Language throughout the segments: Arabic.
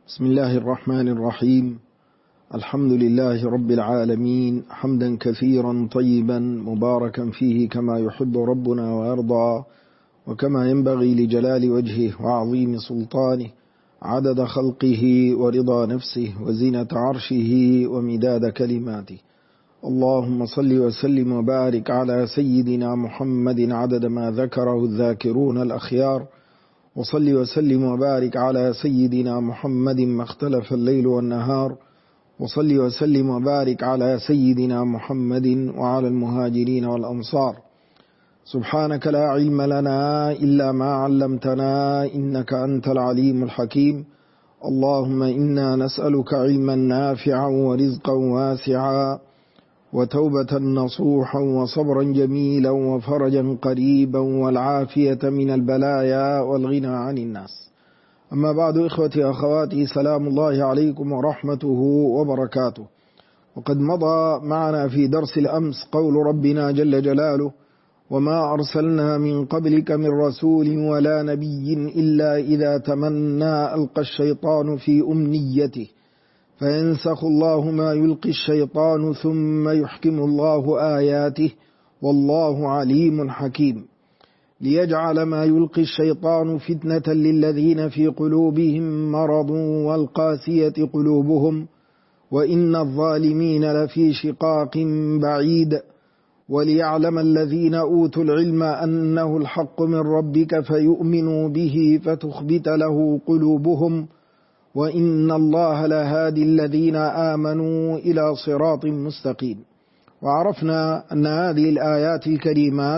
بسم الله الرحمن الرحيم. الحمد لله رب العالمين، حمدا كثيرا طيبا مباركا فيه كما يحب ربنا ويرضى، وكما ينبغي لجلال وجهه وعظيم سلطانه، عدد خلقه ورضا نفسه وزنة عرشه ومداد كلماته. اللهم صل وسلم وبارك على سيدنا محمد عدد ما ذكره الذاكرون الأخيار، وصل وسلم وبارك على سيدنا محمد ما اختلف الليل والنهار، وصل وسلم وبارك على سيدنا محمد وعلى المهاجرين والأنصار. سبحانك لا علم لنا إلا ما علمتنا إنك أنت العليم الحكيم. اللهم إنا نسألك علما نافعا ورزقا واسعا وتوبة نصوحا وصبرا جميلا وفرجا قريبا والعافية من البلايا والغنى عن الناس. أما بعد، إخوتي أخواتي، سلام الله عليكم ورحمته وبركاته. وقد مضى معنا في درس الأمس قول ربنا جل جلاله: وما أرسلنا من قبلك من رسول ولا نبي إلا إذا تمنى ألقى الشيطان في أمنيته فينسخ الله ما يلقي الشيطان ثم يحكم الله آياته والله عليم حكيم، ليجعل ما يلقي الشيطان فتنة للذين في قلوبهم مرض والقاسية قلوبهم وإن الظالمين لفي شقاق بعيد، وليعلم الذين أوتوا العلم أنه الحق من ربك فيؤمنوا به فتخبت له قلوبهم وإن الله لهادي الذين آمنوا إلى صراط مستقيم. وعرفنا أن هذه الآيات الكريمات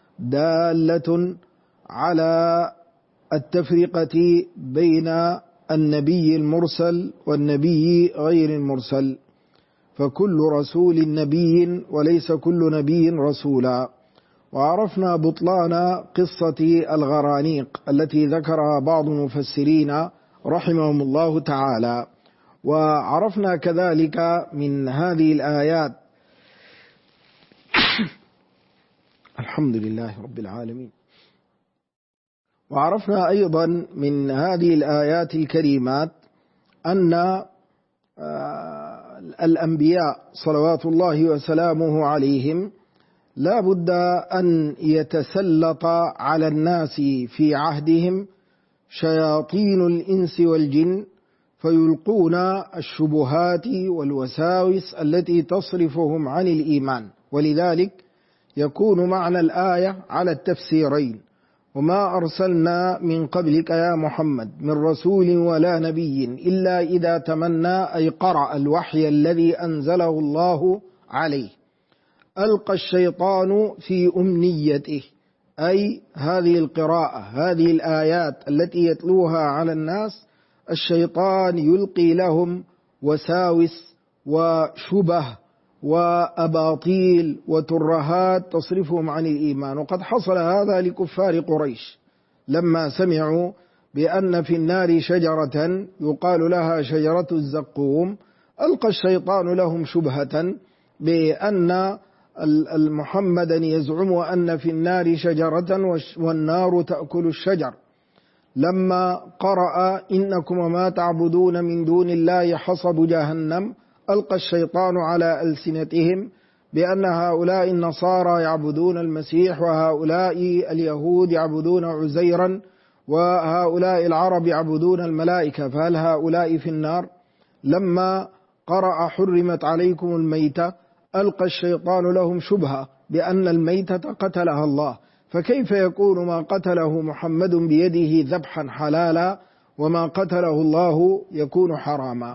دالة على التفرقة بين النبي المرسل والنبي غير المرسل، فكل رسول نبي وليس كل نبي رسولا. وعرفنا بطلان قصة الغرانيق التي ذكرها بعض المفسرين رحمهم الله تعالى. وعرفنا كذلك من هذه الآيات الحمد لله رب العالمين. وعرفنا أيضا من هذه الآيات الكريمات أن الأنبياء صلوات الله وسلامه عليهم لا بد أن يتسلط على الناس في عهدهم شياطين الإنس والجن فيلقون الشبهات والوساوس التي تصرفهم عن الإيمان. ولذلك يكون معنى الآية على التفسيرين: وما أرسلنا من قبلك يا محمد من رسول ولا نبي إلا إذا تمنى، أي قرأ الوحي الذي أنزله الله عليه، ألقى الشيطان في أمنيته، أي هذه القراءة، هذه الآيات التي يتلوها على الناس، الشيطان يلقي لهم وساوس وشبه وأباطيل وترهات تصرفهم عن الإيمان. وقد حصل هذا لكفار قريش لما سمعوا بأن في النار شجرة يقال لها شجرة الزقوم، ألقى الشيطان لهم شبهة بأن محمدا يزعم أن في النار شجرة والنار تأكل الشجر. لما قرأ إنكم وما تعبدون من دون الله حصب جهنم، ألقى الشيطان على ألسنتهم بأن هؤلاء النصارى يعبدون المسيح وهؤلاء اليهود يعبدون عزيرا وهؤلاء العرب يعبدون الملائكة، فهل هؤلاء في النار؟ لما قرأ حرمت عليكم الميتة، ألقى الشيطان لهم شبهة بأن الميتة قتلها الله، فكيف يكون ما قتله محمد بيده ذبحا حلالا وما قتله الله يكون حراما؟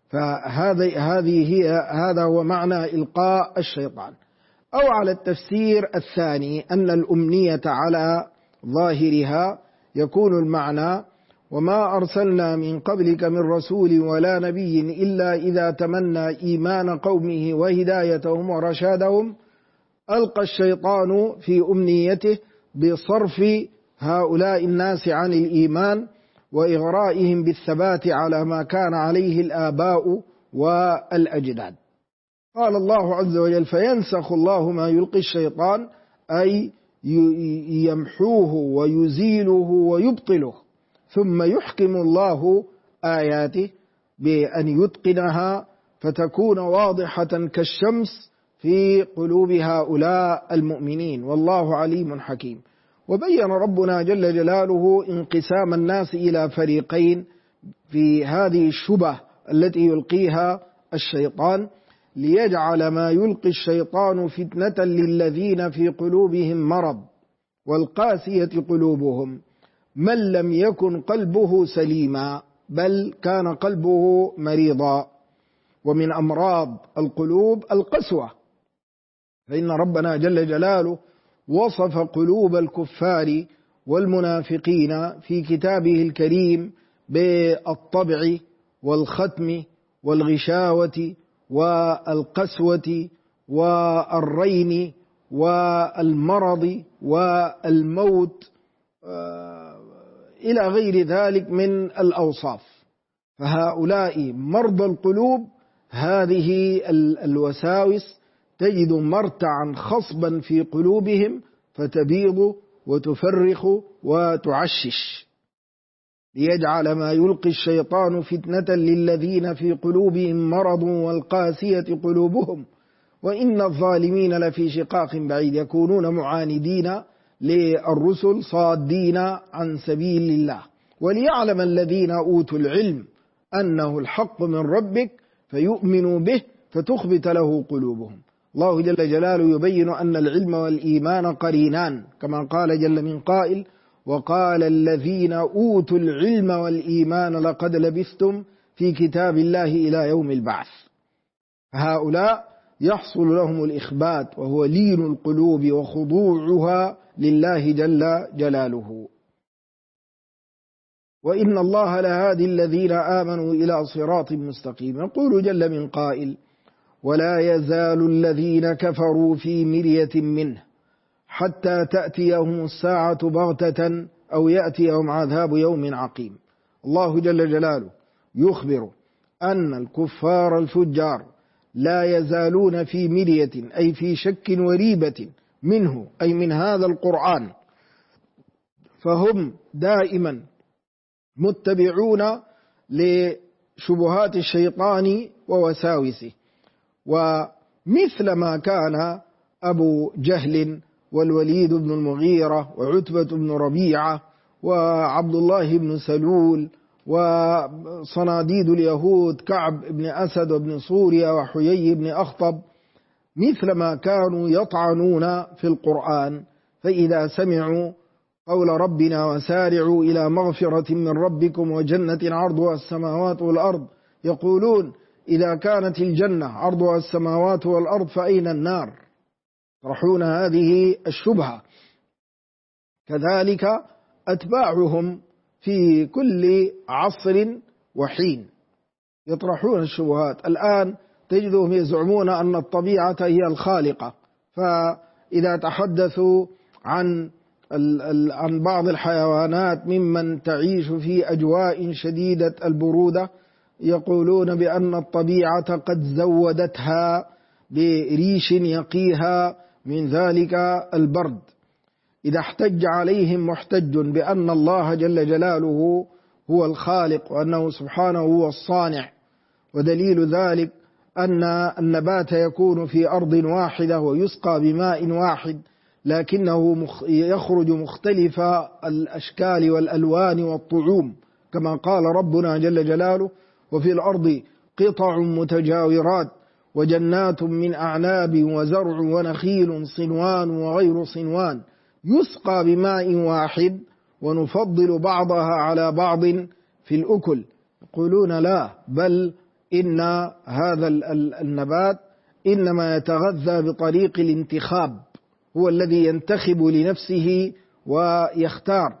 هذا هو معنى إلقاء الشيطان. أو على التفسير الثاني أن الأمنية على ظاهرها يكون المعنى: وما أرسلنا من قبلك من رسول ولا نبي إلا إذا تمنى إيمان قومه وهدايتهم ورشادهم ألقى الشيطان في أمنيته بصرف هؤلاء الناس عن الإيمان وإغرائهم بالثبات على ما كان عليه الآباء والأجداد. قال الله عز وجل: فينسخ الله ما يلقي الشيطان، أي يمحوه ويزيله ويبطله، ثم يحكم الله آياته بأن يتقنها فتكون واضحة كالشمس في قلوب هؤلاء المؤمنين، والله عليم حكيم. وبين ربنا جل جلاله انقسام الناس إلى فريقين في هذه الشبه التي يلقيها الشيطان، ليجعل ما يلقي الشيطان فتنة للذين في قلوبهم مرض والقاسية قلوبهم، من لم يكن قلبه سليما بل كان قلبه مريضا. ومن أمراض القلوب القسوة، فإن ربنا جل جلاله وصف قلوب الكفار والمنافقين في كتابه الكريم بالطبع والختم والغشاوة والقسوة والرين والمرض والموت إلى غير ذلك من الأوصاف. فهؤلاء مرضى القلوب، هذه الوساوس تجد مرتعا خصبا في قلوبهم فتبيض وتفرخ وتعشش، ليجعل ما يلقي الشيطان فتنة للذين في قلوبهم مرض والقاسية قلوبهم وإن الظالمين لفي شقاق بعيد، يكونون معاندين للرسل صادين عن سبيل الله. وليعلم الذين أوتوا العلم أنه الحق من ربك فيؤمنوا به فتخبت له قلوبهم. الله جل جلاله يبين أن العلم والإيمان قرينان، كما قال جل من قائل: وقال الذين أوتوا العلم والإيمان لقد لبثتم في كتاب الله إلى يوم البعث. هؤلاء يحصل لهم الإخبات، وهو لين القلوب وخضوعها لله جل جلاله. وإن الله لهادي الذين آمنوا إلى صراط مستقيم. يقول جل من قائل: ولا يزال الذين كفروا في مرية منه حتى تأتيهم الساعة بغتة أو يأتيهم عذاب يوم عقيم. الله جل جلاله يخبر أن الكفار الفجار لا يزالون في مرية، أي في شك وريبة منه، أي من هذا القرآن، فهم دائما متبعون لشبهات الشيطان ووساوسه. ومثل ما كان أبو جهل والوليد بن المغيرة وعتبة بن ربيعة وعبد الله بن سلول وصناديد اليهود كعب بن أسد وابن صوريا وحيي بن أخطب، مثل ما كانوا يطعنون في القرآن، فإذا سمعوا قول ربنا وسارعوا إلى مغفرة من ربكم وجنة عرضها السماوات والأرض، يقولون إذا كانت الجنة عرضها السماوات والأرض فأين النار؟ يطرحون هذه الشبهة. كذلك أتباعهم في كل عصر وحين يطرحون الشبهات. الآن تجدهم يزعمون أن الطبيعة هي الخالقة، فإذا تحدثوا عن بعض الحيوانات ممن تعيش في أجواء شديدة البرودة يقولون بأن الطبيعة قد زودتها بريش يقيها من ذلك البرد. إذا احتج عليهم محتج بأن الله جل جلاله هو الخالق وأنه سبحانه هو الصانع، ودليل ذلك أن النبات يكون في أرض واحدة ويسقى بماء واحد، لكنه يخرج مختلف الأشكال والألوان والطعوم، كما قال ربنا جل جلاله: وفي الأرض قطع متجاورات وجنات من أعناب وزرع ونخيل صنوان وغير صنوان يسقى بماء واحد ونفضل بعضها على بعض في الأكل. يقولون لا، بل إن هذا النبات إنما يتغذى بطريق الانتخاب، هو الذي ينتخب لنفسه ويختار.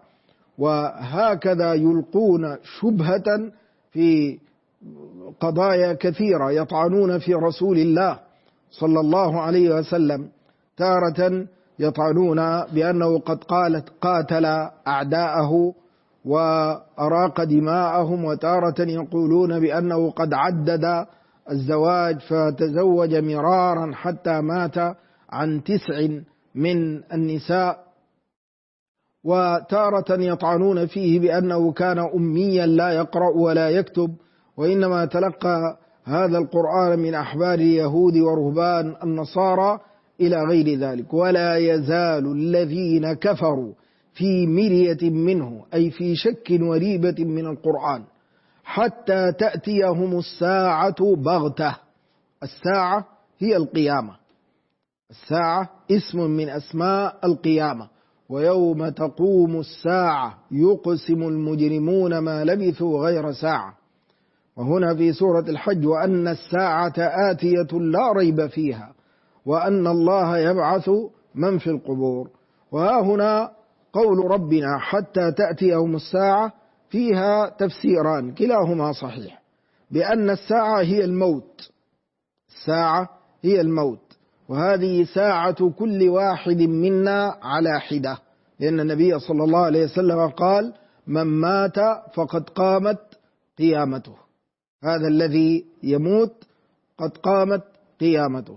وهكذا يلقون شبهة في قضايا كثيرة، يطعنون في رسول الله صلى الله عليه وسلم، تارة يطعنون بأنه قد قاتل أعداءه وأراق دماءهم، وتارة يقولون بأنه قد عدد الزواج فتزوج مرارا حتى مات عن 9 من النساء. وتارة يطعنون فيه بأنه كان أميا لا يقرأ ولا يكتب، وإنما تلقى هذا القرآن من أحبار اليهود ورهبان النصارى إلى غير ذلك. ولا يزال الذين كفروا في مرية منه، أي في شك وريبة من القرآن، حتى تأتيهم الساعة بغتة. الساعة هي القيامة، الساعة اسم من أسماء القيامة. ويوم تقوم الساعة يقسم المجرمون ما لبثوا غير ساعة. وهنا في سورة الحج: وأن الساعة آتية لا ريب فيها وأن الله يبعث من في القبور. وها هنا قول ربنا حتى تأتيهم الساعة فيها تفسيران كلاهما صحيح، بأن الساعة هي الموت، الساعة هي الموت، وهذه ساعة كل واحد منا على حدة، لأن النبي صلى الله عليه وسلم قال: من مات فقد قامت قيامته، هذا الذي يموت قد قامت قيامته.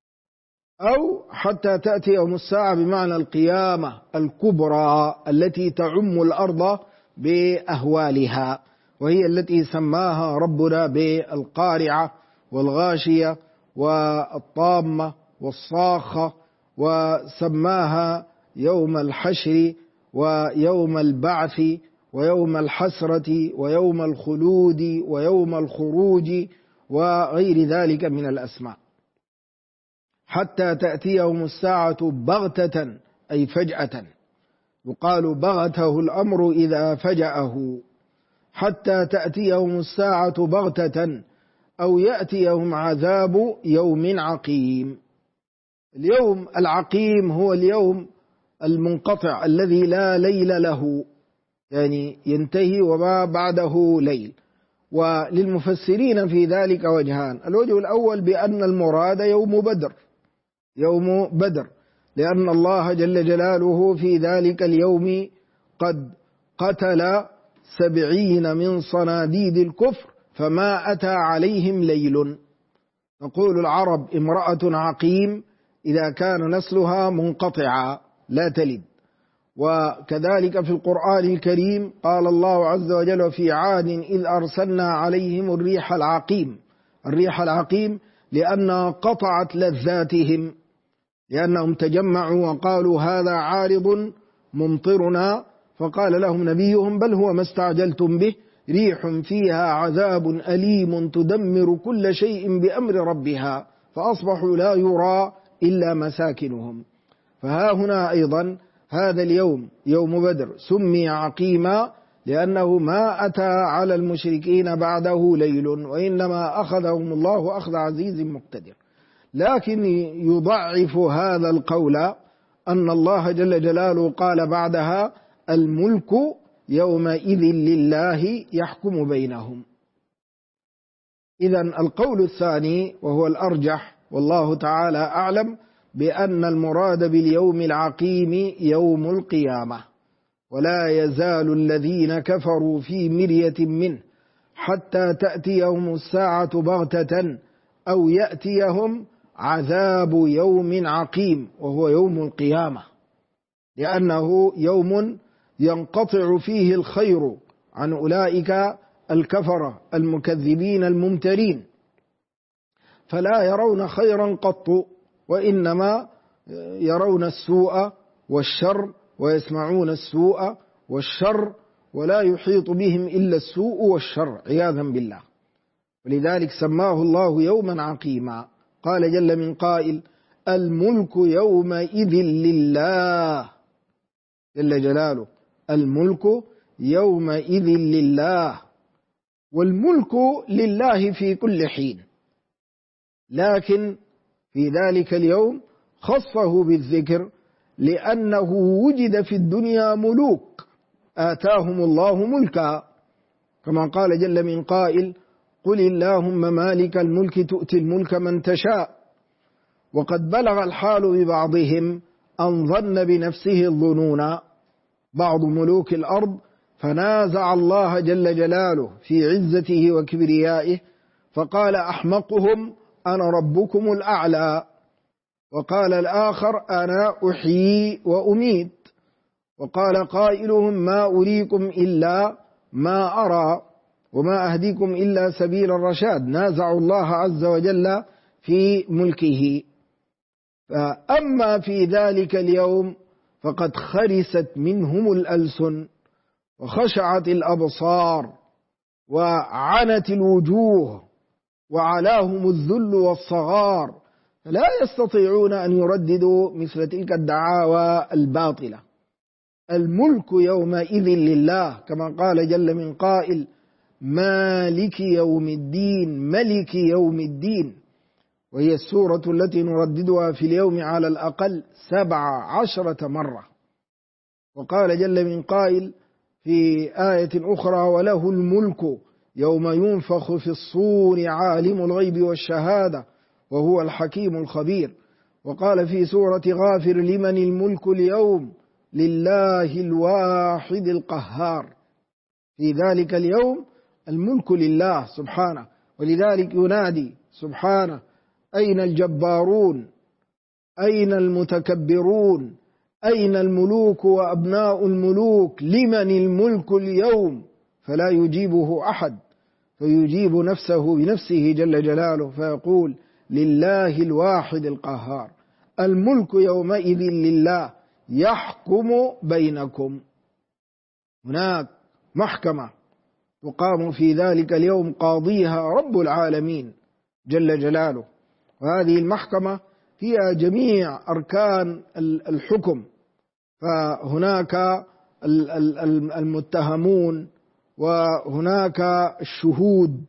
أو حتى تأتي يوم الساعة بمعنى القيامة الكبرى التي تعم الأرض بأهوالها، وهي التي سماها ربنا بالقارعة والغاشية والطامة والصاخة، وسماها يوم الحشر ويوم البعث ويوم الحسرة ويوم الخلود ويوم الخروج وغير ذلك من الأسماء. حتى تأتيهم الساعة بغتة أي فجأة، يقال بغته الأمر إذا فجأه. حتى تأتيهم الساعة بغتة أو يأتيهم عذاب يوم عقيم. اليوم العقيم هو اليوم المنقطع الذي لا ليل له، يعني ينتهي وما بعده ليل. وللمفسرين في ذلك وجهان: الوجه الأول بأن المراد يوم بدر، يوم بدر، لأن الله جل جلاله في ذلك اليوم قد قتل 70 من صناديد الكفر فما أتى عليهم ليل. نقول العرب: امرأة عقيم إذا كان نسلها منقطعا لا تلد. وكذلك في القرآن الكريم قال الله عز وجل: في عاد إذ أرسلنا عليهم الريح العقيم. الريح العقيم لأنها قطعت لذاتهم، لأنهم تجمعوا وقالوا: هذا عارض ممطرنا، فقال لهم نبيهم: بل هو ما استعجلتم به، ريح فيها عذاب أليم تدمر كل شيء بأمر ربها فأصبحوا لا يرى إلا مساكنهم. فها هنا أيضا هذا اليوم يوم بدر سمي عقيما لأنه ما أتى على المشركين بعده ليل، وإنما أخذهم الله أخذ عزيز مقتدر. لكن يضعف هذا القول أن الله جل جلاله قال بعدها: الملك يومئذ لله يحكم بينهم. إذن القول الثاني وهو الأرجح والله تعالى أعلم بأن المراد باليوم العقيم يوم القيامة. ولا يزال الذين كفروا في مرية منه حتى تأتيهم الساعة بغتة أو يأتيهم عذاب يوم عقيم، وهو يوم القيامة، لأنه يوم ينقطع فيه الخير عن أولئك الكفرة المكذبين الممترين، فلا يرون خيرا قط، وإنما يرون السوء والشر ويسمعون السوء والشر، ولا يحيط بهم إلا السوء والشر عياذا بالله. ولذلك سماه الله يوما عقيما. قال جل من قائل: الملك يومئذ لله، جل جلاله، الملك يومئذ لله. والملك لله في كل حين، لكن في ذلك اليوم خصه بالذكر لأنه وجد في الدنيا ملوك آتاهم الله ملكا، كما قال جل من قائل: قل اللهم مالك الملك تؤتي الملك من تشاء. وقد بلغ الحال ببعضهم أن ظن بنفسه الظنون، بعض ملوك الأرض، فنازع الله جل جلاله في عزته وكبريائه فقال: أحمقهم أنا ربكم الأعلى. وقال الآخر: أنا أحيي وأميت. وقال قائلهم ما أريكم إلا ما أرى وما أهديكم إلا سبيل الرشاد، نازعوا الله عز وجل في ملكه. فأما في ذلك اليوم فقد خرست منهم الألسن وخشعت الأبصار وعنت الوجوه وعلاهم الذل والصغار، فلا يستطيعون أن يرددوا مثل تلك الدعاوى الباطلة. الملك يومئذ لله، كما قال جل من قائل مالك يوم الدين، ملك يوم الدين، وهي السورة التي نرددها في اليوم على الأقل 17 مرة. وقال جل من قائل في آية أخرى وله الملك يوم ينفخ في الصور عالم الغيب والشهادة وهو الحكيم الخبير. وقال في سورة غافر لمن الملك اليوم لله الواحد القهار. في ذلك اليوم الملك لله سبحانه، ولذلك ينادي سبحانه أين الجبارون، أين المتكبرون، أين الملوك وأبناء الملوك، لمن الملك اليوم، فلا يجيبه أحد، فيجيب نفسه بنفسه جل جلاله فيقول لله الواحد القهار. الملك يومئذ لله يحكم بينكم. هناك محكمة تقام في ذلك اليوم قاضيها رب العالمين جل جلاله، وهذه المحكمة فيها جميع أركان الحكم، فهناك المتهمون وهناك الشهود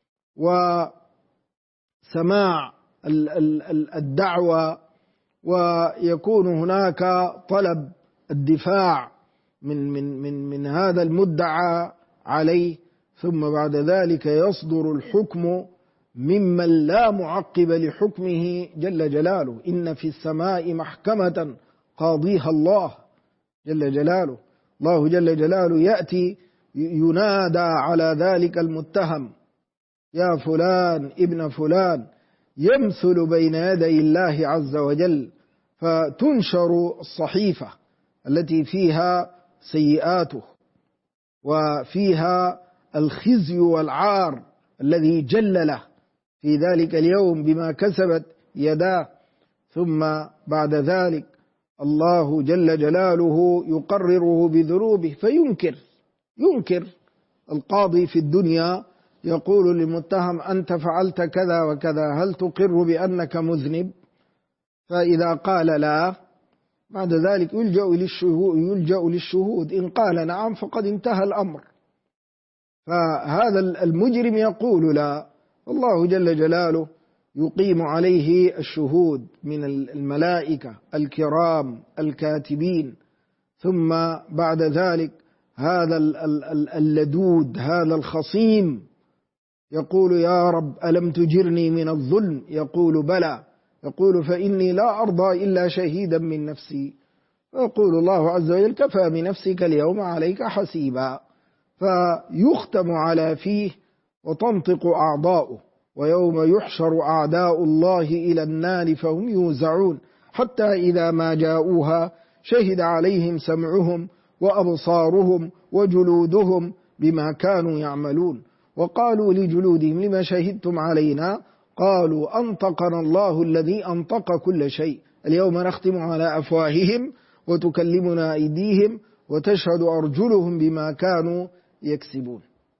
وسماع الدعوة، ويكون هناك طلب الدفاع من هذا المدعى عليه، ثم بعد ذلك يصدر الحكم ممن لا معقب لحكمه جل جلاله. إن في السماء محكمة قاضيها الله جل جلاله. الله جل جلاله يأتي ينادى على ذلك المتهم يا فلان ابن فلان، يمثل بين يدي الله عز وجل، فتنشر الصحيفة التي فيها سيئاته وفيها الخزي والعار الذي جل له في ذلك اليوم بما كسبت يداه. ثم بعد ذلك الله جل جلاله يقرره بذنوبه فينكر. القاضي في الدنيا يقول للمتهم أنت فعلت كذا وكذا، هل تقر بأنك مذنب؟ فإذا قال لا، بعد ذلك يلجأ للشهود، إن قال نعم فقد انتهى الأمر. فهذا المجرم يقول لا، الله جل جلاله يقيم عليه الشهود من الملائكة الكرام الكاتبين. ثم بعد ذلك هذا اللدود، هذا الخصيم، يقول يا رب ألم تجرني من الظلم؟ يقول بلى. يقول فإني لا أرضى إلا شهيدا من نفسي. فيقول الله عز وجل كفى بنفسك اليوم عليك حسيبا. فيختم على فيه وتنطق أعضاؤه، ويوم يحشر أعداء الله إلى النار فهم يوزعون حتى إذا ما جاءوها شهد عليهم سمعهم وأبصارهم وجلودهم بما كانوا يعملون. وقالوا لجلودهم لما شهدتم علينا؟ قالوا أنطقنا الله الذي أنطق كل شيء، اليوم نختم على أفواههم وتكلمنا أيديهم وتشهد أرجلهم بما كانوا يكسبون.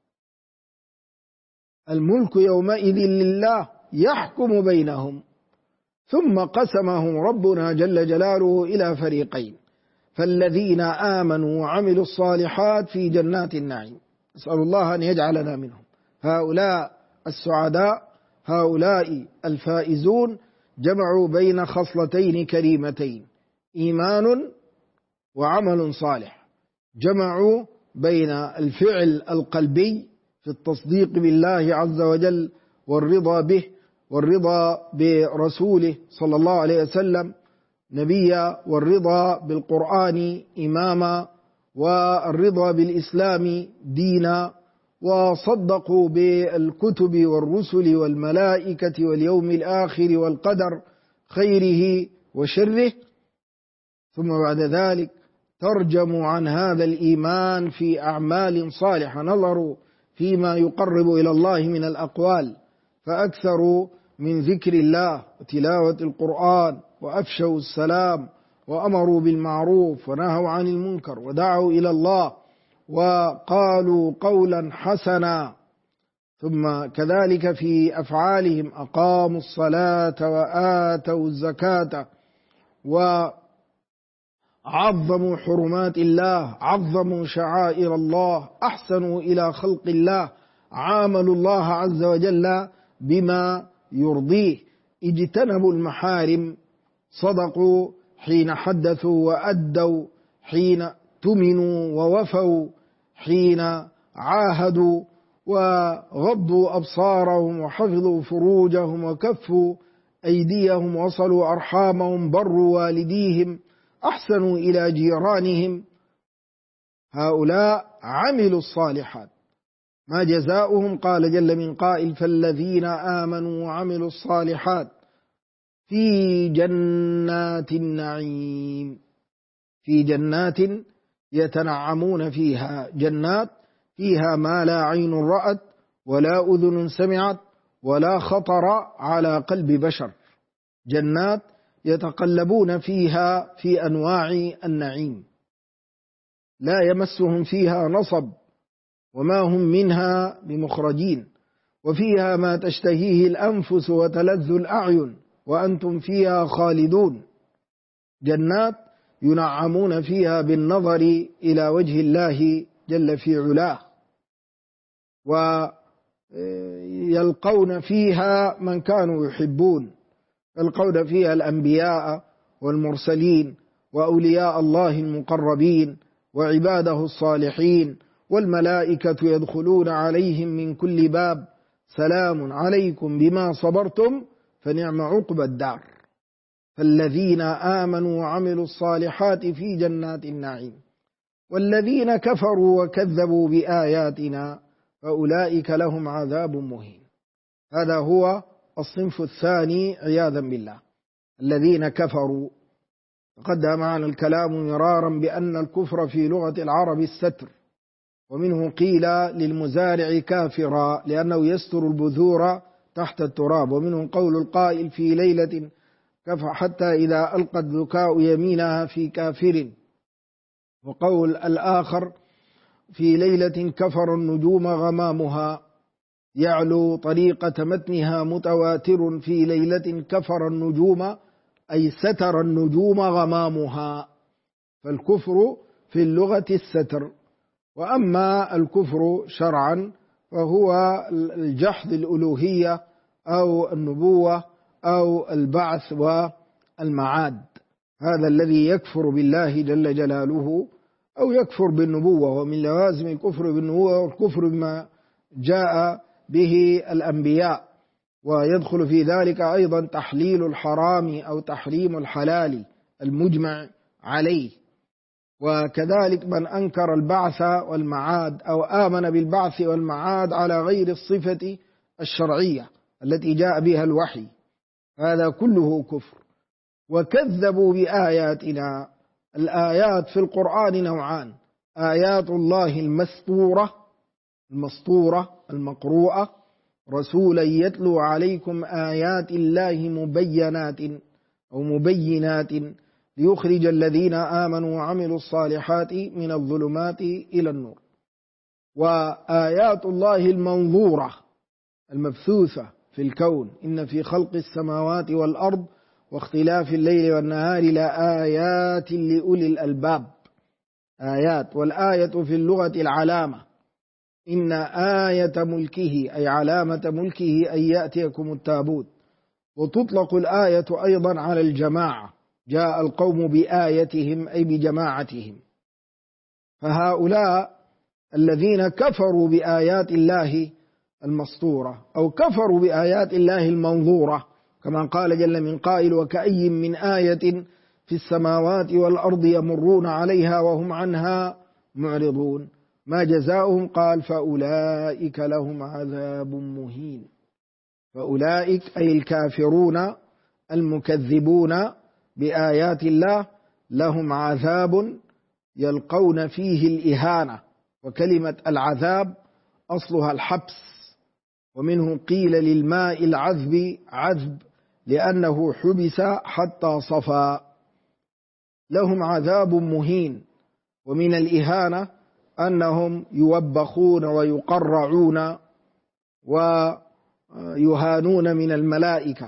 الملك يومئذ لله يحكم بينهم. ثم قسمهم ربنا جل جلاله إلى فريقين، فالذين آمنوا وعملوا الصالحات في جنات النعيم، نسأل الله أن يجعلنا منهم، هؤلاء السعداء، هؤلاء الفائزون، جمعوا بين خصلتين كريمتين، إيمان وعمل صالح. جمعوا بين الفعل القلبي في التصديق بالله عز وجل والرضا به والرضا برسوله صلى الله عليه وسلم نبيا، والرضا بالقرآن إماما، والرضا بالإسلام دينا، وصدقوا بالكتب والرسل والملائكة واليوم الآخر والقدر خيره وشره. ثم بعد ذلك ترجموا عن هذا الإيمان في أعمال صالحة، نظروا فيما يقرب إلى الله من الأقوال فأكثروا من ذكر الله وتلاوة القرآن، وأفشوا السلام، وأمروا بالمعروف ونهوا عن المنكر، ودعوا إلى الله وقالوا قولا حسنا. ثم كذلك في أفعالهم أقاموا الصلاة وآتوا الزكاة وعظموا حرمات الله، عظموا شعائر الله، أحسنوا إلى خلق الله، عاملوا الله عز وجل بما يرضيه، اجتنبوا المحارم، صدقوا حين حدثوا، وأدوا حين تمنوا، ووفوا حين عاهدوا، وغضوا أبصارهم، وحفظوا فروجهم، وكفوا أيديهم، وصلوا أرحامهم، بروا والديهم، أحسنوا إلى جيرانهم. هؤلاء عملوا الصالحات، ما جزاؤهم؟ قال جل من قائل: فالذين آمنوا وعملوا الصالحات في جنات النعيم، في جنات يتنعمون فيها، جنات فيها ما لا عين رأت ولا أذن سمعت ولا خطر على قلب بشر، جنات يتقلبون فيها في أنواع النعيم، لا يمسهم فيها نصب وما هم منها بمخرجين، وفيها ما تشتهيه الأنفس وتلذ الأعين وأنتم فيها خالدون، جنات ينعمون فيها بالنظر إلى وجه الله جل في علاه، ويلقون فيها من كانوا يحبون، يلقون فيها الأنبياء والمرسلين وأولياء الله المقربين وعباده الصالحين، والملائكة يدخلون عليهم من كل باب، سلام عليكم بما صبرتم فنعم عقبى الدار. فالذين آمنوا وعملوا الصالحات في جنات النعيم، والذين كفروا وكذبوا بآياتنا فأولئك لهم عذاب مهين. هذا هو الصنف الثاني عياذا بالله، الذين كفروا. تقدم معنا الكلام مرارا بأن الكفر في لغة العرب الستر، ومنه قيل للمزارع كافرا لأنه يستر البذور تحت التراب، ومنه قول القائل في ليلة كفر حتى إذا ألقت ذكاء يمينها في كافر، وقول الآخر في ليلة كفر النجوم غمامها، يعلو طريقة متنها متواتر، في ليلة كفر النجوم أي ستر النجوم غمامها. فالكفر في اللغة الستر، وأما الكفر شرعا فهو الجحد الألوهية أو النبوة أو البعث والمعاد، هذا الذي يكفر بالله جل جلاله أو يكفر بالنبوة، ومن لوازم الكفر بالنبوة والكفر بما جاء به الأنبياء، ويدخل في ذلك أيضا تحليل الحرام أو تحريم الحلال المجمع عليه، وكذلك من أنكر البعث والمعاد أو آمن بالبعث والمعاد على غير الصفة الشرعية التي جاء بها الوحي، هذا كله كفر. وكذبوا بآياتنا، الآيات في القرآن نوعان: آيات الله المسطورة المقروءة، رسولا يتلو عليكم آيات الله مبينات ليخرج الذين آمنوا وعملوا الصالحات من الظلمات إلى النور. وآيات الله المنظورة المبثوثة في الكون: إن في خلق السماوات والأرض واختلاف الليل والنهار لآيات لأولي الألباب. آيات، والآية في اللغة العلامة، إن آية ملكه أي علامة ملكه أن يأتيكم التابوت. وتطلق الآية أيضا على الجماعة، جاء القوم بآيتهم أي بجماعتهم. فهؤلاء الذين كفروا بآيات الله المسطورة أو كفروا بآيات الله المنظورة، كما قال جل من قائل: وكأي من آية في السماوات والأرض يمرون عليها وهم عنها معرضون، ما جزاؤهم؟ قال: فأولئك لهم عذاب مهين. فأولئك أي الكافرون المكذبون بآيات الله لهم عذاب يلقون فيه الإهانة، وكلمة العذاب أصلها الحبس، ومنه قيل للماء العذب عذب لأنه حبس حتى صفى. لهم عذاب مهين. ومن الإهانة أنهم يوبخون ويقرعون ويهانون من الملائكة،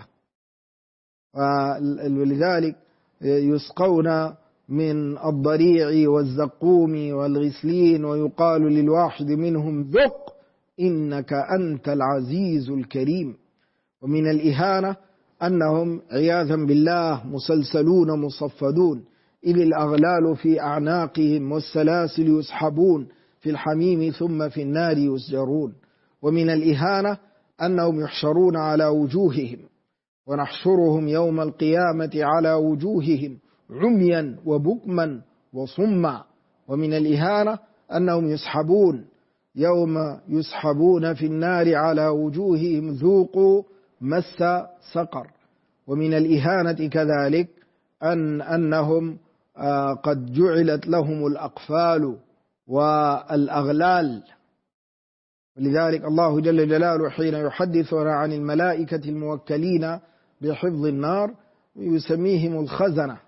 ولذلك يسقون من الضريع والزقوم والغسلين، ويقال للواحد منهم ذق إنك أنت العزيز الكريم. ومن الإهانة أنهم عياذا بالله مسلسلون مصفدون، إذ الأغلال في أعناقهم والسلاسل يسحبون في الحميم ثم في النار يسجرون. ومن الإهانة أنهم يحشرون على وجوههم، ونحشرهم يوم القيامة على وجوههم عميا وبكما وصما. ومن الإهانة أنهم يسحبون يوم يسحبون في النار على وجوههم ذوقوا مس سقر. ومن الإهانة كذلك أنهم قد جعلت لهم الأقفال والأغلال. ولذلك الله جل جلاله حين يحدثنا عن الملائكة الموكلين بحفظ النار يسميهم الخزنة.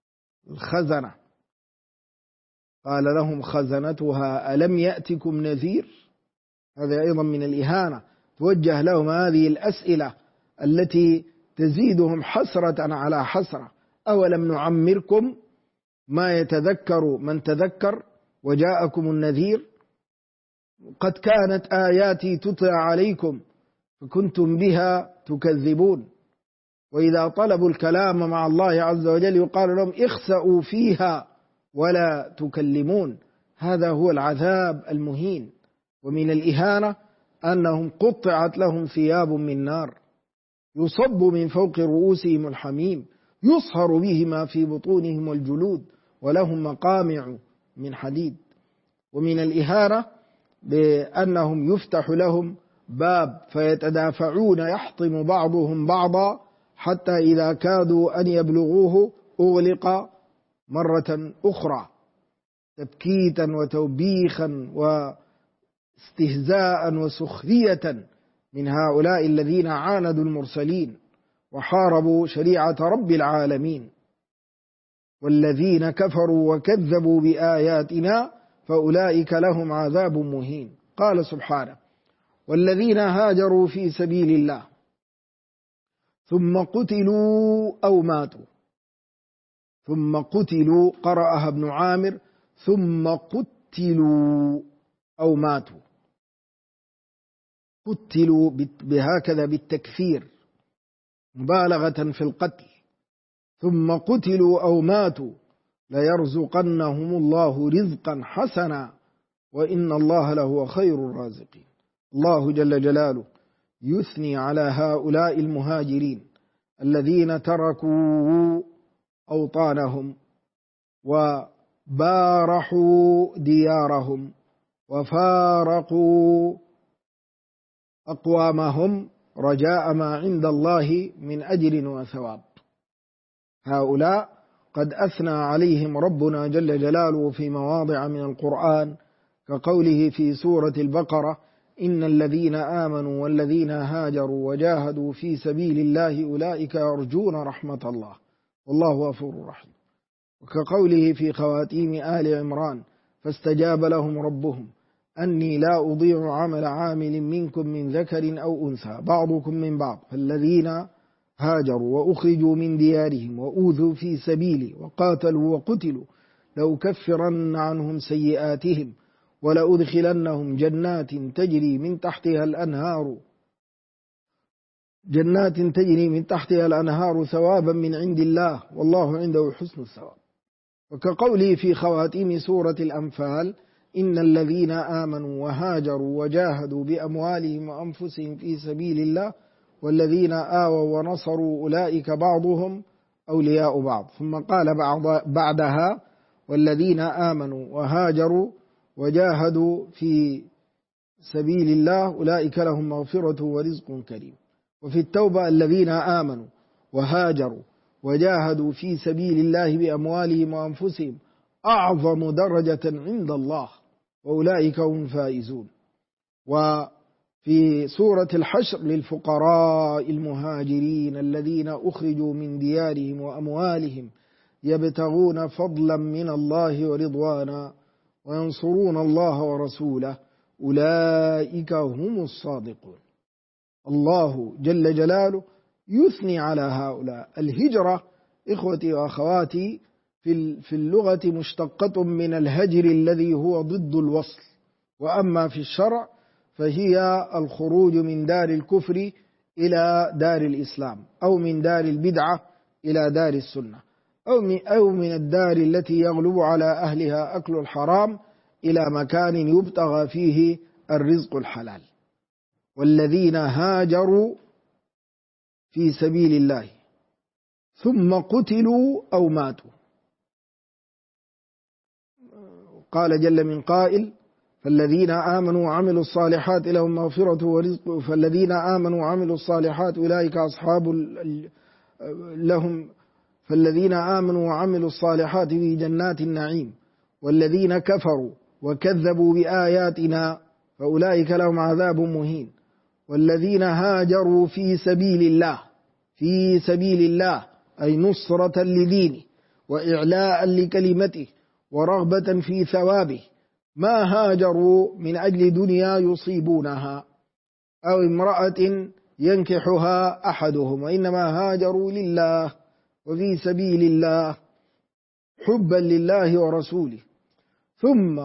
قال لهم خزنتها ألم يأتكم نذير. هذا أيضا من الإهانة، توجه لهم هذه الأسئلة التي تزيدهم حسرة على حسرة. أولم نعمركم ما يتذكر من تذكر وجاءكم النذير، قد كانت آياتي تتلى عليكم فكنتم بها تكذبون. وإذا طلبوا الكلام مع الله عز وجل يقال لهم اخسأوا فيها ولا تكلمون. هذا هو العذاب المهين. ومن الإهانة أنهم قطعت لهم ثياب من نار يصب من فوق رؤوسهم الحميم يصهر به ما في بطونهم والجلود ولهم مقامع من حديد. ومن الإهانة بأنهم يفتح لهم باب فيتدافعون يحطم بعضهم بعضا حتى إذا كادوا أن يبلغوه أغلق مرة أخرى، تبكيتا وتوبيخا واستهزاء وسخرية من هؤلاء الذين عاندوا المرسلين وحاربوا شريعة رب العالمين. والذين كفروا وكذبوا بآياتنا فأولئك لهم عذاب مهين. قال سبحانه والذين هاجروا في سبيل الله ثم قتلوا أو ماتوا. ثم قتلوا قرأها ابن عامر ثم قتلوا أو ماتوا، قتلوا بهكذا بالتكثير مبالغة في القتل. ثم قتلوا أو ماتوا ليرزقنهم الله رزقا حسنا وإن الله لهو خير الرازقين. الله جل جلاله يثني على هؤلاء المهاجرين الذين تركوا أوطانهم وبارحوا ديارهم وفارقوا أقوامهم رجاء ما عند الله من أجر وثواب. هؤلاء قد أثنى عليهم ربنا جل جلاله في مواضع من القرآن كقوله في سورة البقرة إن الذين آمنوا والذين هاجروا وجاهدوا في سبيل الله أولئك يرجون رحمة الله والله غفور رحيم. وكقوله في خواتيم آل عمران فاستجاب لهم ربهم أني لا أضيع عمل عامل منكم من ذكر أو أنثى بعضكم من بعض فالذين هاجروا وأخرجوا من ديارهم وأوذوا في سبيلي وقاتلوا وقتلوا لأكفرن عنهم سيئاتهم ولأدخلنهم جنات تجري من تحتها الأنهار ثوابا من عند الله والله عنده حسن الثواب. وكقوله في خواتيم سورة الأنفال إن الذين آمنوا وهاجروا وجاهدوا بأموالهم وأنفسهم في سبيل الله والذين آووا ونصروا أولئك بعضهم أولياء بعض. ثم قال بعدها والذين آمنوا وهاجروا وجاهدوا في سبيل الله أولئك لهم مغفرة ورزق كريم. وفي التوبة الذين آمنوا وهاجروا وجاهدوا في سبيل الله بأموالهم وأنفسهم أعظم درجة عند الله وأولئك هم الفائزون. وفي سورة الحشر للفقراء المهاجرين الذين أخرجوا من ديارهم وأموالهم يبتغون فضلا من الله ورضوانا وينصرون الله ورسوله أولئك هم الصادقون. الله جل جلاله يثني على هؤلاء. الهجرة إخوتي وأخواتي في اللغة مشتقة من الهجر الذي هو ضد الوصل، وأما في الشرع فهي الخروج من دار الكفر إلى دار الإسلام، أو من دار البدعة إلى دار السنة، أو من الدار التي يغلب على أهلها أكل الحرام إلى مكان يبتغى فيه الرزق الحلال. والذين هاجروا في سبيل الله ثم قتلوا أو ماتوا، قال جل من قائل فالذين آمنوا وعملوا الصالحات لهم مغفرة ورزق، فالذين آمنوا وعملوا الصالحات أولئك أصحاب لهم، فالذين آمنوا وعملوا الصالحات في جنات النعيم، والذين كفروا وكذبوا بآياتنا فأولئك لهم عذاب مهين. والذين هاجروا في سبيل الله أي نصرة لدينه وإعلاء لكلمته ورغبة في ثوابه، ما هاجروا من أجل دنيا يصيبونها أو امرأة ينكحها أحدهم، وإنما هاجروا لله وفي سبيل الله حبا لله ورسوله، ثم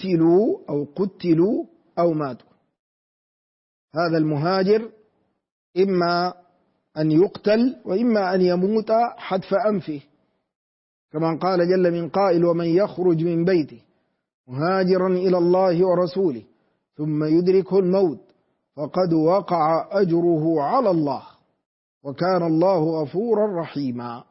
قتلوا أو ماتوا. هذا المهاجر إما أن يقتل وإما أن يموت حتف أنفه، كما قال جل من قائل ومن يخرج من بيته مهاجرا إلى الله ورسوله ثم يدركه الموت فقد وقع أجره على الله وكان الله غفورا رحيما.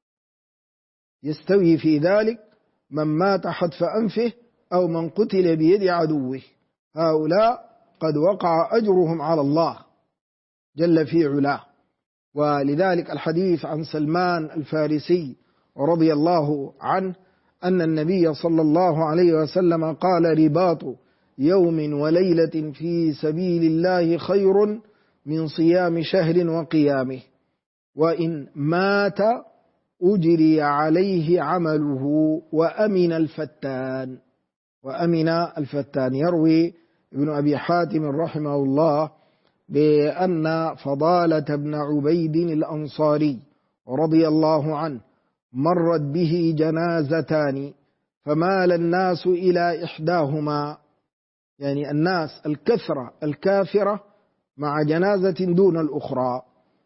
يستوي في ذلك من مات حتف أنفه أو من قتل بيد عدوه، هؤلاء قد وقع أجرهم على الله جل في علاه. ولذلك الحديث عن سلمان الفارسي رضي الله عنه أن النبي صلى الله عليه وسلم قال رباط يوم وليلة في سبيل الله خير من صيام شهر وقيامه، وإن مات أجري عليه عمله وأمن الفتان. يروي ابن أبي حاتم رحمه الله بأن فضالة بن عبيد الأنصاري رضي الله عنه مرت به جنازتان فمال الناس إلى إحداهما، يعني الناس الكثرة الكافرة مع جنازة دون الأخرى،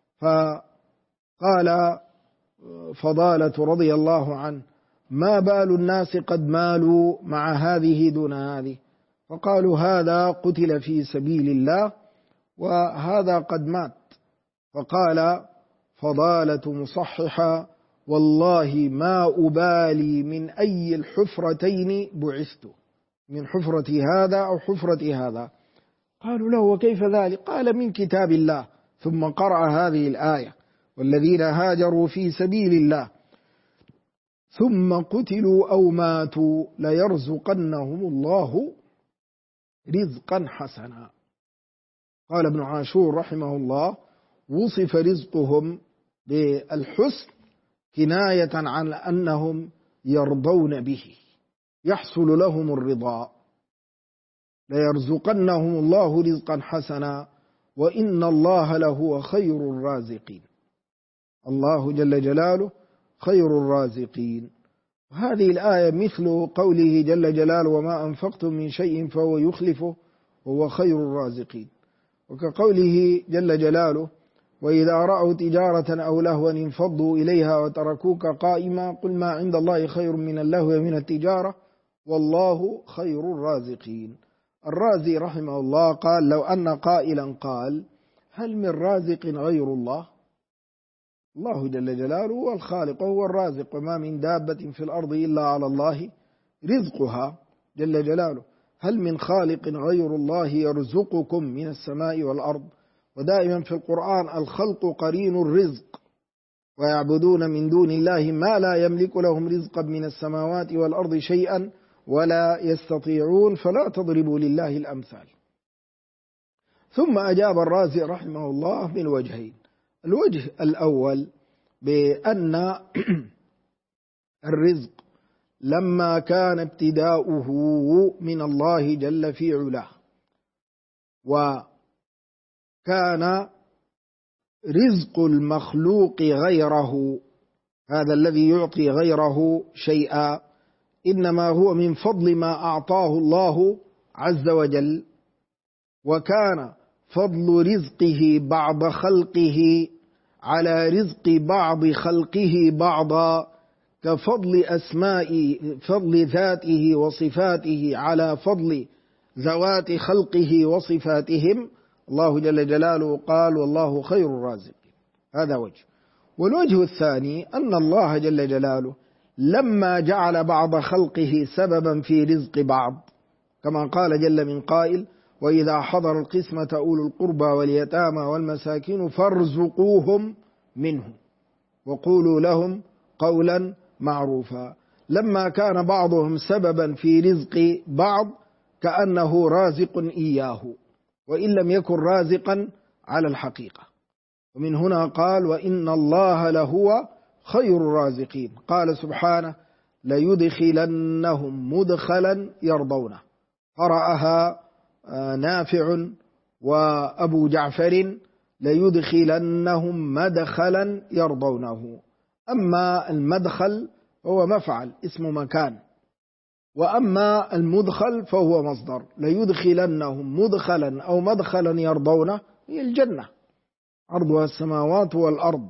فقال فضالة رضي الله عنه ما بال الناس قد مالوا مع هذه دون هذه، فقالوا هذا قتل في سبيل الله وهذا قد مات. فقال فضالة مصححا والله ما أبالي من أي الحفرتين بعثت، من حفرة هذا أو حفرة هذا. قالوا له وكيف ذلك؟ قال من كتاب الله، ثم قرأ هذه الآية والذين هاجروا في سبيل الله ثم قتلوا أو ماتوا ليرزقنهم الله رزقا حسنا. قال ابن عاشور رحمه الله وصف رزقهم بالحسن كناية عن أنهم يرضون به، يحصل لهم الرضا. ليرزقنهم الله رزقا حسنا وإن الله لهو خير الرازقين. الله جل جلاله خير الرازقين. هذه الآية مثل قوله جل جلاله وما أنفقتم من شيء فهو يخلفه وهو خير الرازقين، وكقوله جل جلاله وإذا رأوا تجارة أو لهوا انفضوا إليها وتركوك قائما قل ما عند الله خير من اللهو ومن التجارة والله خير الرازقين. الرازي رحمه الله قال لو أن قائلا قال هل من رازق غير الله؟ الله جل جلاله هو الخالق وهو الرازق، وما من دابة في الأرض إلا على الله رزقها جل جلاله. هل من خالق غير الله يرزقكم من السماء والأرض؟ ودائما في القرآن الخلق قرين الرزق، ويعبدون من دون الله ما لا يملك لهم رزقا من السماوات والأرض شيئا ولا يستطيعون فلا تضربوا لله الأمثال. ثم أجاب الرازي رحمه الله من وجهين. الوجه الأول بأن الرزق لما كان ابتداؤه من الله جل في علاه، وكان رزق المخلوق غيره، هذا الذي يعطي غيره شيئا إنما هو من فضل ما أعطاه الله عز وجل، وكان فضل رزقه بعض خلقه على رزق بعض خلقه بعضا كفضل فضل ذاته وصفاته على فضل ذوات خلقه وصفاتهم. الله جل جلاله قال والله خير الرازقين. هذا وجه. والوجه الثاني أن الله جل جلاله لما جعل بعض خلقه سببا في رزق بعض، كما قال جل من قائل وإذا حضر القسمة أولو القربى واليتامى والمساكين فارزقوهم منه وقولوا لهم قولا معروفا. لما كان بعضهم سببا في رزق بعض كأنه رازق إياه وإن لم يكن رازقا على الحقيقة. ومن هنا قال وإن الله لهو خير الرازقين. قال سبحانه ليدخلنهم مدخلا يرضونه، قرأها نافع وأبو جعفر ليدخلنهم مدخلا يرضونه. أما المدخل هو مفعل اسم مكان، وأما المدخل فهو مصدر. ليدخلنهم مدخلا أو مدخلا يرضونه هي الجنة عرضها السماوات والأرض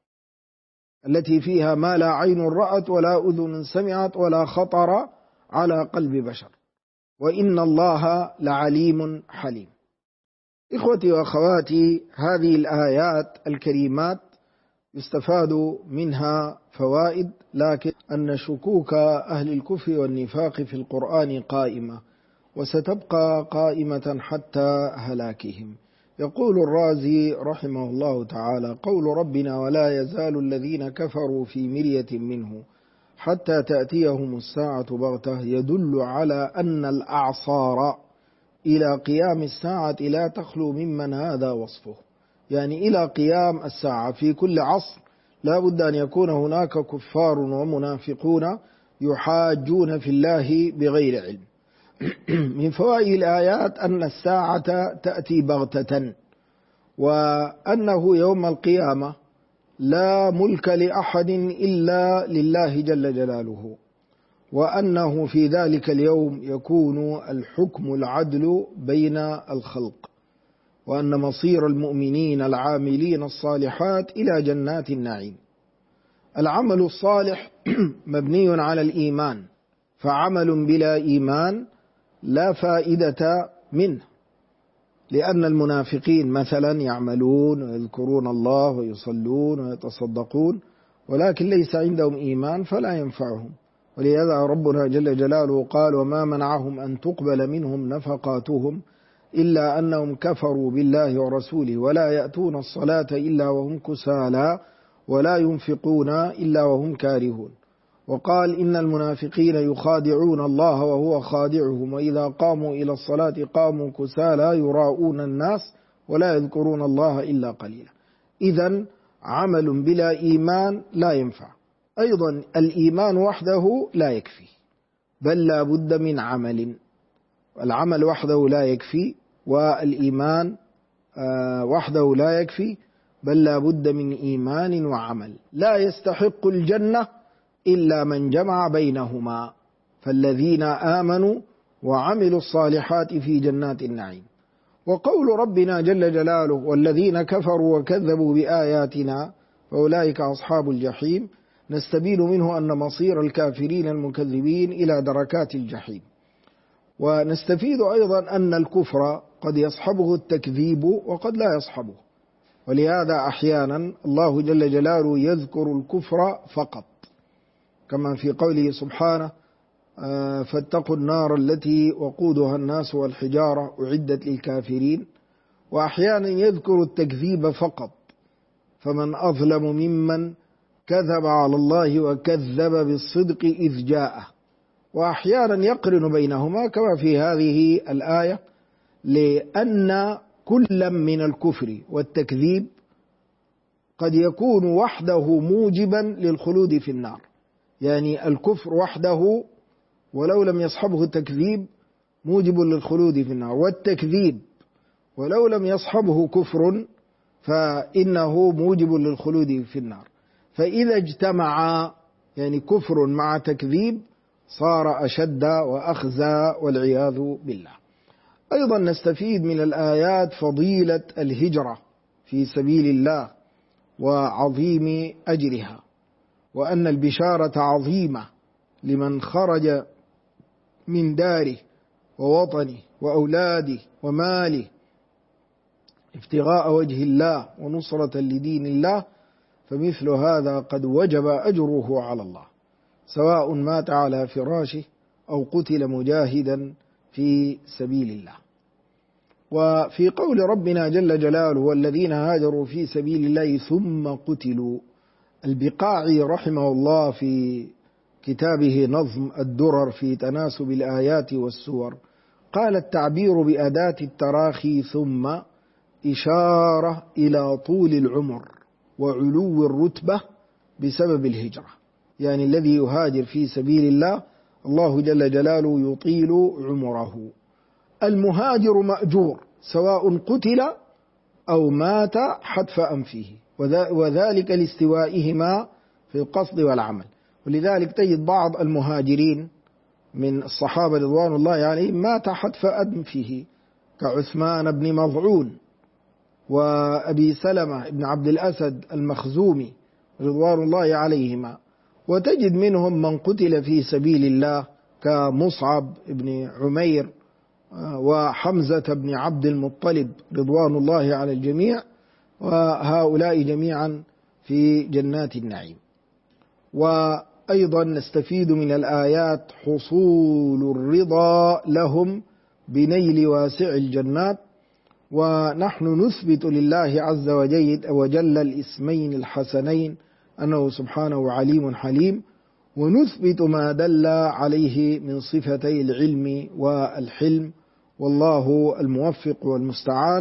التي فيها ما لا عين رأت ولا أذن سمعت ولا خطر على قلب بشر، وإن الله لعليم حليم. إخوتي وأخواتي، هذه الآيات الكريمات يستفاد منها فوائد، لكن أن شكوك أهل الكفر والنفاق في القرآن قائمة وستبقى قائمة حتى هلاكهم. يقول الرازي رحمه الله تعالى قول ربنا ولا يزال الذين كفروا في مرية منه حتى تأتيهم الساعة بغتة يدل على أن الأعصار إلى قيام الساعة لا تخلو ممن هذا وصفه، يعني إلى قيام الساعة في كل عصر لا بد أن يكون هناك كفار ومنافقون يحاجون في الله بغير علم. من فوائد الآيات أن الساعة تأتي بغتة، وأنه يوم القيامة لا ملك لأحد إلا لله جل جلاله، وأنه في ذلك اليوم يكون الحكم العدل بين الخلق، وأن مصير المؤمنين العاملين الصالحات إلى جنات النعيم. العمل الصالح مبني على الإيمان، فعمل بلا إيمان لا فائدة منه، لأن المنافقين مثلا يعملون ويذكرون الله ويصلون ويتصدقون ولكن ليس عندهم إيمان فلا ينفعهم. ولهذا ربنا جل جلاله قال وما منعهم أن تقبل منهم نفقاتهم إلا أنهم كفروا بالله ورسوله ولا يأتون الصلاة إلا وهم كسالى ولا ينفقون إلا وهم كارهون. وقال إن المنافقين يخادعون الله وهو خادعهم وإذا قاموا إلى الصلاة قاموا كسالى يراءون الناس ولا يذكرون الله إلا قليلا. إذن عمل بلا إيمان لا ينفع. أيضا الإيمان وحده لا يكفي، بل لا بد من عمل. العمل وحده لا يكفي، والإيمان وحده لا يكفي، بل لا بد من إيمان وعمل. لا يستحق الجنة إلا من جمع بينهما، فالذين آمنوا وعملوا الصالحات في جنات النعيم. وقول ربنا جل جلاله والذين كفروا وكذبوا بآياتنا فأولئك أصحاب الجحيم، نستبين منه أن مصير الكافرين المكذبين إلى دركات الجحيم. ونستفيد أيضا أن الكفر قد يصحبه التكذيب وقد لا يصحبه، ولهذا أحيانا الله جل جلاله يذكر الكفر فقط، كما في قوله سبحانه فاتقوا النار التي وقودها الناس والحجارة أعدت للكافرين. وأحيانا يذكر التكذيب فقط، فمن أظلم ممن كذب على الله وكذب بالصدق إذ جاءه. وأحيانا يقرن بينهما كما في هذه الآية، لأن كل من الكفر والتكذيب قد يكون وحده موجبا للخلود في النار. يعني الكفر وحده ولو لم يصحبه التكذيب موجب للخلود في النار، والتكذيب ولو لم يصحبه كفر فإنه موجب للخلود في النار. فإذا اجتمع يعني كفر مع تكذيب صار أشد وأخزى والعياذ بالله. أيضا نستفيد من الآيات فضيلة الهجرة في سبيل الله وعظيم أجرها، وأن البشارة عظيمة لمن خرج من داره ووطنه وأولاده وماله ابتغاء وجه الله ونصرة لدين الله، فمثل هذا قد وجب أجره على الله، سواء مات على فراشه أو قتل مجاهدا في سبيل الله. وفي قول ربنا جل جلاله والذين هاجروا في سبيل الله ثم قتلوا، البقاعي رحمه الله في كتابه نظم الدرر في تناسب الآيات والسور قال التعبير بأداة التراخي ثم إشارة إلى طول العمر وعلو الرتبة بسبب الهجرة. يعني الذي يهاجر في سبيل الله الله جل جلاله يطيل عمره. المهاجر مأجور سواء قتل أو مات حتف أنفه، وذلك لاستوائهما في القصد والعمل. ولذلك تجد بعض المهاجرين من الصحابة رضوان الله عليهم مات حتف أنفه كعثمان بن مظعون وأبي سلمة بن عبد الأسد المخزومي رضوان الله عليهما. وتجد منهم من قتل في سبيل الله كمصعب بن عمير وحمزة بن عبد المطلب رضوان الله على الجميع، وهؤلاء جميعا في جنات النعيم. وأيضا نستفيد من الآيات حصول الرضا لهم بنيل واسع الجنات. ونحن نثبت لله عز وجل الاسمين الحسنين أنه سبحانه عليم حليم، ونثبت ما دل عليه من صفتي العلم والحلم، والله الموفق والمستعان.